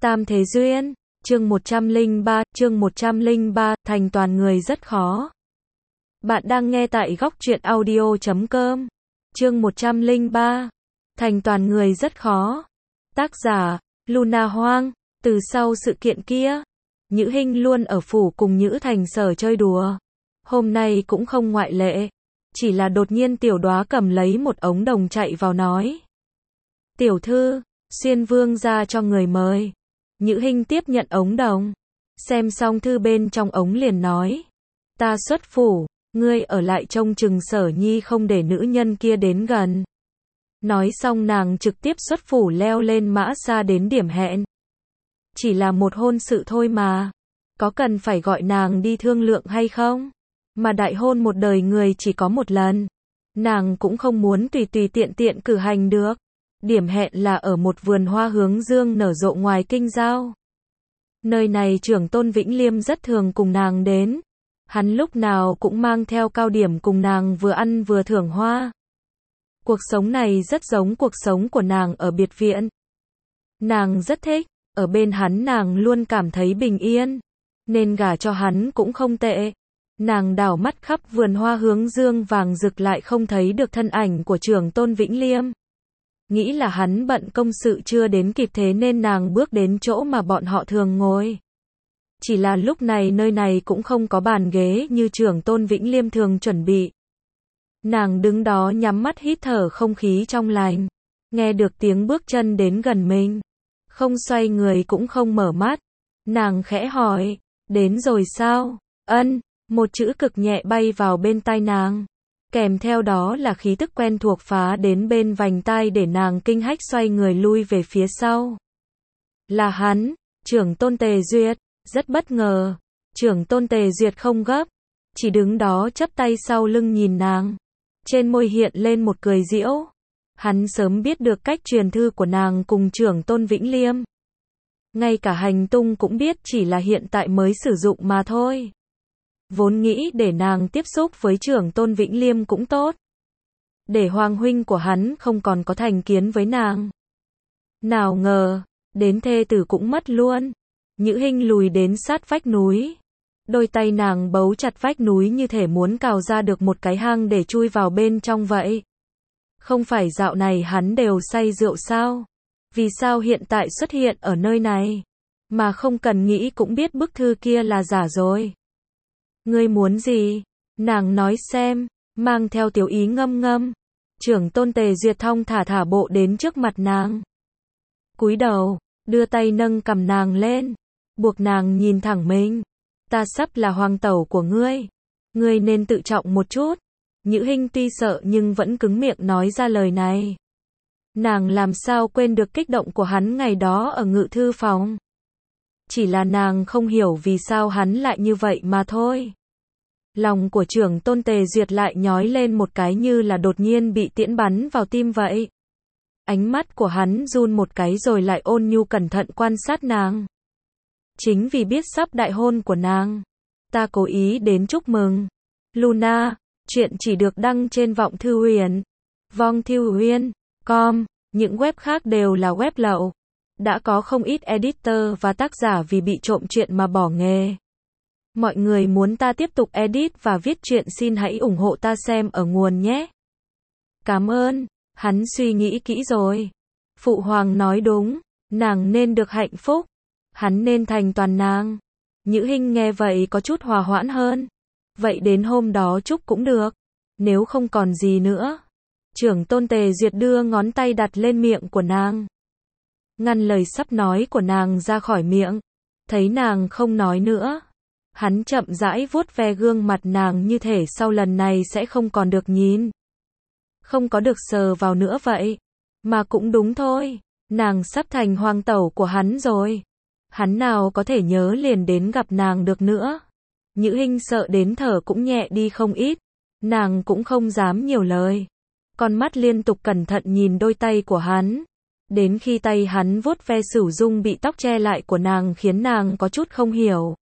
Tam Thế Duyên, chương 103, thành toàn người rất khó. Bạn đang nghe tại góc truyện audio.com. Chương 103, thành toàn người rất khó. Tác giả, Luna Hoang. Từ sau sự kiện kia, Nhữ Hinh luôn ở phủ cùng Nhữ Thành Sở chơi đùa. Hôm nay cũng không ngoại lệ. Chỉ là đột nhiên Tiểu Đoá cầm lấy một ống đồng chạy vào nói. Tiểu thư, Xuyên Vương ra cho người mời. Nhữ Hinh tiếp nhận ống đồng. Xem xong thư bên trong ống liền nói. Ta xuất phủ, ngươi ở lại trông chừng Sở Nhi không để nữ nhân kia đến gần. Nói xong nàng trực tiếp xuất phủ leo lên mã xa đến điểm hẹn. Chỉ là một hôn sự thôi mà. Có cần phải gọi nàng đi thương lượng hay không? Mà đại hôn một đời người chỉ có một lần. Nàng cũng không muốn tùy tùy tiện tiện cử hành được. Điểm hẹn là ở một vườn hoa hướng dương nở rộ ngoài kinh giao. Nơi này trưởng tôn Vĩnh Liêm rất thường cùng nàng đến. Hắn lúc nào cũng mang theo cao điểm cùng nàng vừa ăn vừa thưởng hoa. Cuộc sống này rất giống cuộc sống của nàng ở biệt viện. Nàng rất thích, ở bên hắn nàng luôn cảm thấy bình yên. Nên gả cho hắn cũng không tệ. Nàng đảo mắt khắp vườn hoa hướng dương vàng rực lại không thấy được thân ảnh của trưởng tôn Vĩnh Liêm. Nghĩ là hắn bận công sự chưa đến kịp thế nên nàng bước đến chỗ mà bọn họ thường ngồi. Chỉ là lúc này nơi này cũng không có bàn ghế như trưởng tôn Vĩnh Liêm thường chuẩn bị. Nàng đứng đó nhắm mắt hít thở không khí trong lành. Nghe được tiếng bước chân đến gần mình. Không xoay người cũng không mở mắt. Nàng khẽ hỏi, đến rồi sao? Ân, một chữ cực nhẹ bay vào bên tai nàng. Kèm theo đó là khí tức quen thuộc phá đến bên vành tai để nàng kinh hách xoay người lui về phía sau. Là hắn, trưởng tôn Tề Duyệt, rất bất ngờ. Trưởng tôn Tề Duyệt không gấp, chỉ đứng đó chắp tay sau lưng nhìn nàng. Trên môi hiện lên một cười giễu. Hắn sớm biết được cách truyền thư của nàng cùng trưởng tôn Vĩnh Liêm. Ngay cả hành tung cũng biết, chỉ là hiện tại mới sử dụng mà thôi. Vốn nghĩ để nàng tiếp xúc với trưởng tôn Vĩnh Liêm cũng tốt. Để hoàng huynh của hắn không còn có thành kiến với nàng. Nào ngờ, đến thê tử cũng mất luôn. Nhữ Hinh lùi đến sát vách núi. Đôi tay nàng bấu chặt vách núi như thể muốn cào ra được một cái hang để chui vào bên trong vậy. Không phải dạo này hắn đều say rượu sao? Vì sao hiện tại xuất hiện ở nơi này? Mà không cần nghĩ cũng biết bức thư kia là giả rồi. Ngươi muốn gì? Nàng nói xem, mang theo tiểu ý ngâm ngâm. Trưởng tôn Tề Duyệt thong thả thả bộ đến trước mặt nàng. Cúi đầu, đưa tay nâng cằm nàng lên, buộc nàng nhìn thẳng mình. Ta sắp là hoàng tẩu của ngươi. Ngươi nên tự trọng một chút. Nhữ Hinh tuy sợ nhưng vẫn cứng miệng nói ra lời này. Nàng làm sao quên được kích động của hắn ngày đó ở ngự thư phòng. Chỉ là nàng không hiểu vì sao hắn lại như vậy mà thôi. Lòng của trưởng tôn Tề Duyệt lại nhói lên một cái như là đột nhiên bị tiễn bắn vào tim vậy. Ánh mắt của hắn run một cái rồi lại ôn nhu cẩn thận quan sát nàng. Chính vì biết sắp đại hôn của nàng, ta cố ý đến chúc mừng. Luna, chuyện chỉ được đăng trên Vọng Thư Huyền, vongthuhuyên.com, những web khác đều là web lậu. Đã có không ít editor và tác giả vì bị trộm chuyện mà bỏ nghề. Mọi người muốn ta tiếp tục edit và viết truyện xin hãy ủng hộ ta xem ở nguồn nhé. Cảm ơn, hắn suy nghĩ kỹ rồi. Phụ hoàng nói đúng, nàng nên được hạnh phúc. Hắn nên thành toàn nàng. Nhữ Hinh nghe vậy có chút hòa hoãn hơn. Vậy đến hôm đó chúc cũng được. Nếu không còn gì nữa. Trưởng tôn Tề Duyệt đưa ngón tay đặt lên miệng của nàng. Ngăn lời sắp nói của nàng ra khỏi miệng. Thấy nàng không nói nữa. Hắn chậm rãi vuốt ve gương mặt nàng như thể sau lần này sẽ không còn được nhìn. Không có được sờ vào nữa vậy. Mà cũng đúng thôi. Nàng sắp thành hoàng tẩu của hắn rồi. Hắn nào có thể nhớ liền đến gặp nàng được nữa. Nhữ Hinh sợ đến thở cũng nhẹ đi không ít. Nàng cũng không dám nhiều lời. Con mắt liên tục cẩn thận nhìn đôi tay của hắn. Đến khi tay hắn vuốt ve Sửu Dung bị tóc che lại của nàng khiến nàng có chút không hiểu.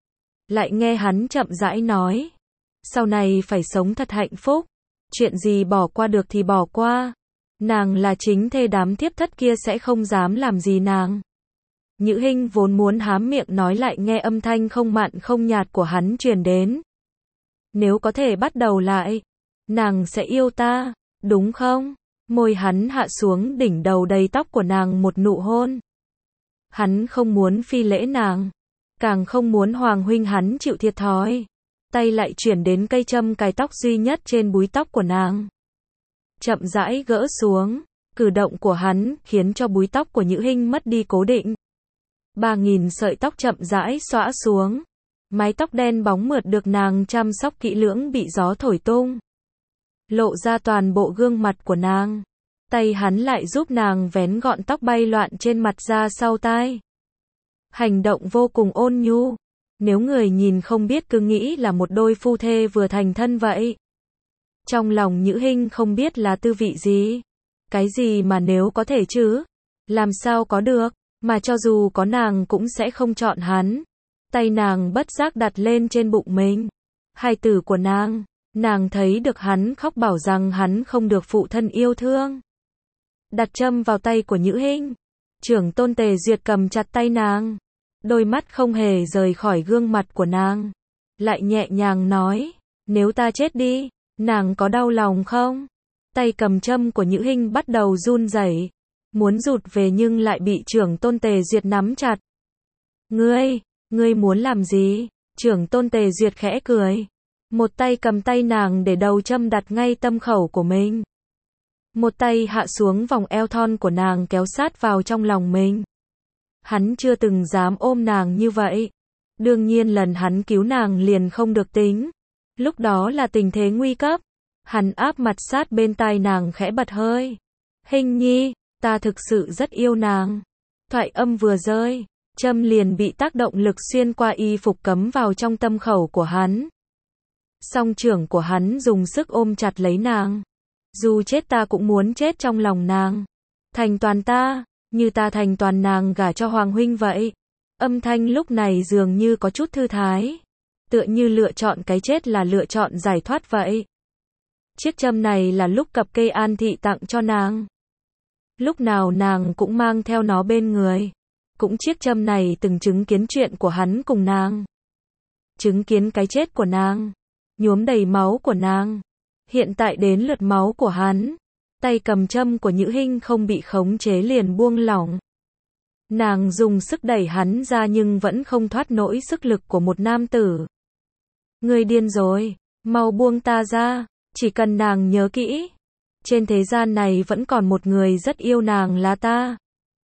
Lại nghe hắn chậm rãi nói. Sau này phải sống thật hạnh phúc. Chuyện gì bỏ qua được thì bỏ qua. Nàng là chính thê, đám thiếp thất kia sẽ không dám làm gì nàng. Nhữ Hinh vốn muốn há miệng nói lại nghe âm thanh không mặn không nhạt của hắn truyền đến. Nếu có thể bắt đầu lại, nàng sẽ yêu ta, đúng không? Môi hắn hạ xuống đỉnh đầu đầy tóc của nàng một nụ hôn. Hắn không muốn phi lễ nàng, càng không muốn Hoàng huynh hắn chịu thiệt thòi. Tay lại chuyển đến cây châm cài tóc duy nhất trên búi tóc của nàng. Chậm rãi gỡ xuống, cử động của hắn khiến cho búi tóc của Nhữ Hinh mất đi cố định. 3.000 sợi tóc chậm rãi xõa xuống. Mái tóc đen bóng mượt được nàng chăm sóc kỹ lưỡng bị gió thổi tung. Lộ ra toàn bộ gương mặt của nàng. Tay hắn lại giúp nàng vén gọn tóc bay loạn trên mặt ra sau tai. Hành động vô cùng ôn nhu. Nếu người nhìn không biết cứ nghĩ là một đôi phu thê vừa thành thân vậy. Trong lòng Nhữ Hinh không biết là tư vị gì. Cái gì mà nếu có thể chứ? Làm sao có được? Mà cho dù có nàng cũng sẽ không chọn hắn. Tay nàng bất giác đặt lên trên bụng mình. Hài tử của nàng thấy được hắn khóc bảo rằng hắn không được phụ thân yêu thương. Đặt châm vào tay của Nhữ Hinh. Trưởng tôn Tề Duyệt cầm chặt tay nàng. Đôi mắt không hề rời khỏi gương mặt của nàng. Lại nhẹ nhàng nói, nếu ta chết đi, nàng có đau lòng không? Tay cầm châm của Nhữ Hinh bắt đầu run rẩy, muốn rụt về nhưng lại bị trưởng tôn Tề Duyệt nắm chặt. Ngươi muốn làm gì? Trưởng tôn Tề Duyệt khẽ cười. Một tay cầm tay nàng để đầu châm đặt ngay tâm khẩu của mình. Một tay hạ xuống vòng eo thon của nàng kéo sát vào trong lòng mình. Hắn chưa từng dám ôm nàng như vậy. Đương nhiên lần hắn cứu nàng liền không được tính. Lúc đó là tình thế nguy cấp. Hắn áp mặt sát bên tai nàng khẽ bật hơi. Hinh nhi, ta thực sự rất yêu nàng. Thoại âm vừa rơi, châm liền bị tác động lực xuyên qua y phục cắm vào trong tâm khẩu của hắn. Song trưởng của hắn dùng sức ôm chặt lấy nàng. Dù chết ta cũng muốn chết trong lòng nàng. Thành toàn ta, như ta thành toàn nàng gả cho Hoàng huynh vậy. Âm thanh lúc này dường như có chút thư thái. Tựa như lựa chọn cái chết là lựa chọn giải thoát vậy. Chiếc châm này là lúc cập kê An Thị tặng cho nàng. Lúc nào nàng cũng mang theo nó bên người. Cũng chiếc châm này từng chứng kiến chuyện của hắn cùng nàng. Chứng kiến cái chết của nàng. Nhuốm đầy máu của nàng. Hiện tại đến lượt máu của hắn. Tay cầm châm của Nhữ Hinh không bị khống chế liền buông lỏng. Nàng dùng sức đẩy hắn ra nhưng vẫn không thoát nổi sức lực của một nam tử. Ngươi điên rồi, mau buông ta ra, chỉ cần nàng nhớ kỹ. Trên thế gian này vẫn còn một người rất yêu nàng là ta.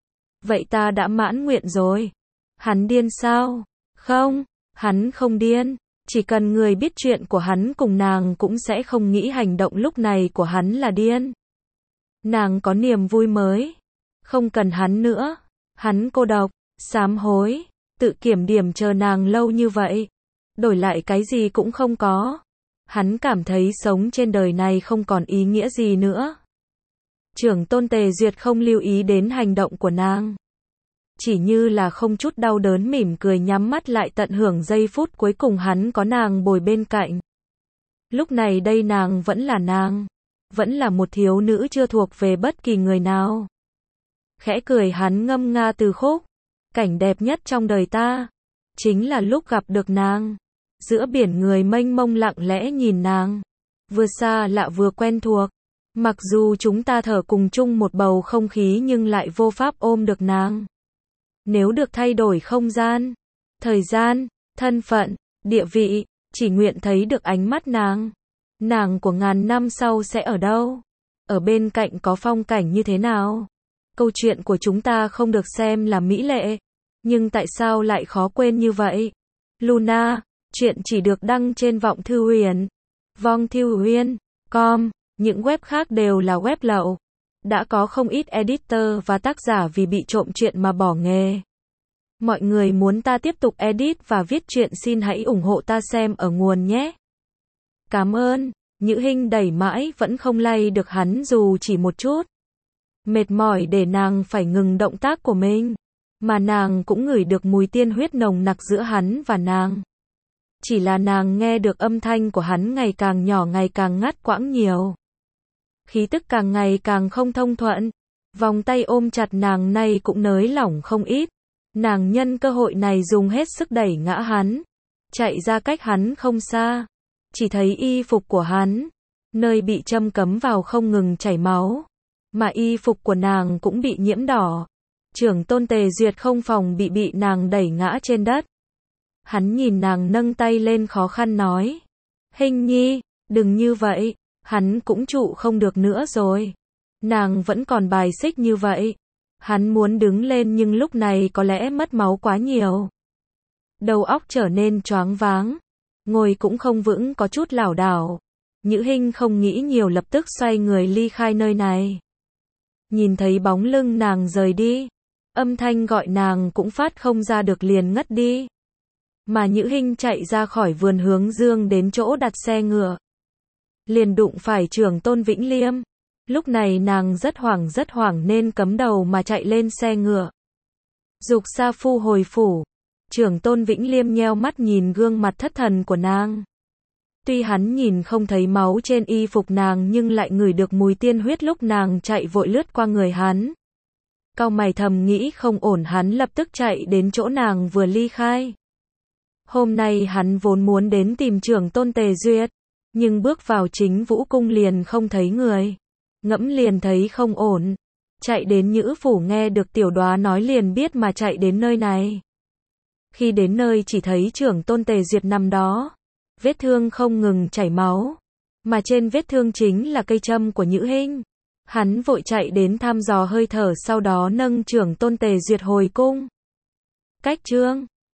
Vậy ta đã mãn nguyện rồi. Hắn điên sao? Không, hắn không điên. Chỉ cần người biết chuyện của hắn cùng nàng cũng sẽ không nghĩ hành động lúc này của hắn là điên. Nàng có niềm vui mới. Không cần hắn nữa. Hắn cô độc, sám hối, tự kiểm điểm chờ nàng lâu như vậy. Đổi lại cái gì cũng không có. Hắn cảm thấy sống trên đời này không còn ý nghĩa gì nữa. Trưởng tôn Tề Duyệt không lưu ý đến hành động của nàng. Chỉ như là không chút đau đớn mỉm cười nhắm mắt lại tận hưởng giây phút cuối cùng hắn có nàng bồi bên cạnh. Lúc này đây nàng vẫn là nàng. Vẫn là một thiếu nữ chưa thuộc về bất kỳ người nào. Khẽ cười hắn ngâm nga từ khúc. Cảnh đẹp nhất trong đời ta. Chính là lúc gặp được nàng. Giữa biển người mênh mông lặng lẽ nhìn nàng. Vừa xa lạ vừa quen thuộc. Mặc dù chúng ta thở cùng chung một bầu không khí nhưng lại vô pháp ôm được nàng. Nếu được thay đổi không gian, thời gian, thân phận, địa vị, chỉ nguyện thấy được ánh mắt nàng. Nàng của ngàn năm sau sẽ ở đâu? Ở bên cạnh có phong cảnh như thế nào? Câu chuyện của chúng ta không được xem là mỹ lệ. Nhưng tại sao lại khó quên như vậy? Luna, chuyện chỉ được đăng trên Vọng Thư Huyền. Vong Thư Huyền.com, những web khác đều là web lậu. Đã có không ít editor và tác giả vì bị trộm chuyện mà bỏ nghề. Mọi người muốn ta tiếp tục edit và viết truyện xin hãy ủng hộ ta xem ở nguồn nhé. Cảm ơn. Nhữ Hinh đẩy mãi vẫn không lay được hắn dù chỉ một chút. Mệt mỏi để nàng phải ngừng động tác của mình. Mà nàng cũng ngửi được mùi tiên huyết nồng nặc giữa hắn và nàng. Chỉ là nàng nghe được âm thanh của hắn ngày càng nhỏ ngày càng ngắt quãng nhiều. Khí tức càng ngày càng không thông thuận. Vòng tay ôm chặt nàng nay cũng nới lỏng không ít. Nàng nhân cơ hội này dùng hết sức đẩy ngã hắn, chạy ra cách hắn không xa, chỉ thấy y phục của hắn, nơi bị châm cấm vào không ngừng chảy máu, mà y phục của nàng cũng bị nhiễm đỏ. Trưởng tôn Tề Duyệt không phòng bị nàng đẩy ngã trên đất. Hắn nhìn nàng nâng tay lên khó khăn nói, Hình nhi, đừng như vậy, hắn cũng trụ không được nữa rồi. Nàng vẫn còn bài xích như vậy. Hắn muốn đứng lên nhưng lúc này có lẽ mất máu quá nhiều. Đầu óc trở nên choáng váng, ngồi cũng không vững, có chút lảo đảo. Nhữ Hinh không nghĩ nhiều, lập tức xoay người ly khai nơi này. Nhìn thấy bóng lưng nàng rời đi, âm thanh gọi nàng cũng phát không ra được, liền ngất đi. Mà Nhữ Hinh chạy ra khỏi vườn hướng dương đến chỗ đặt xe ngựa, liền đụng phải trưởng tôn Vĩnh Liêm. Lúc này nàng rất hoảng nên cắm đầu mà chạy lên xe ngựa. Dục Sa Phu hồi phủ. Trưởng tôn Vĩnh Liêm nheo mắt nhìn gương mặt thất thần của nàng. Tuy hắn nhìn không thấy máu trên y phục nàng nhưng lại ngửi được mùi tiên huyết lúc nàng chạy vội lướt qua người hắn. Cau mày thầm nghĩ không ổn, hắn lập tức chạy đến chỗ nàng vừa ly khai. Hôm nay hắn vốn muốn đến tìm trưởng tôn Tề Duyệt, nhưng bước vào chính vũ cung liền không thấy người. Ngẫm liền thấy không ổn. Chạy đến Nhữ phủ, nghe được tiểu đoá nói liền biết mà chạy đến nơi này. Khi đến nơi chỉ thấy trưởng tôn Tề Duyệt nằm đó. Vết thương không ngừng chảy máu. Mà trên vết thương chính là cây châm của Nhữ Hinh. Hắn vội chạy đến thăm dò hơi thở, sau đó nâng trưởng tôn Tề Duyệt hồi cung. Cách chương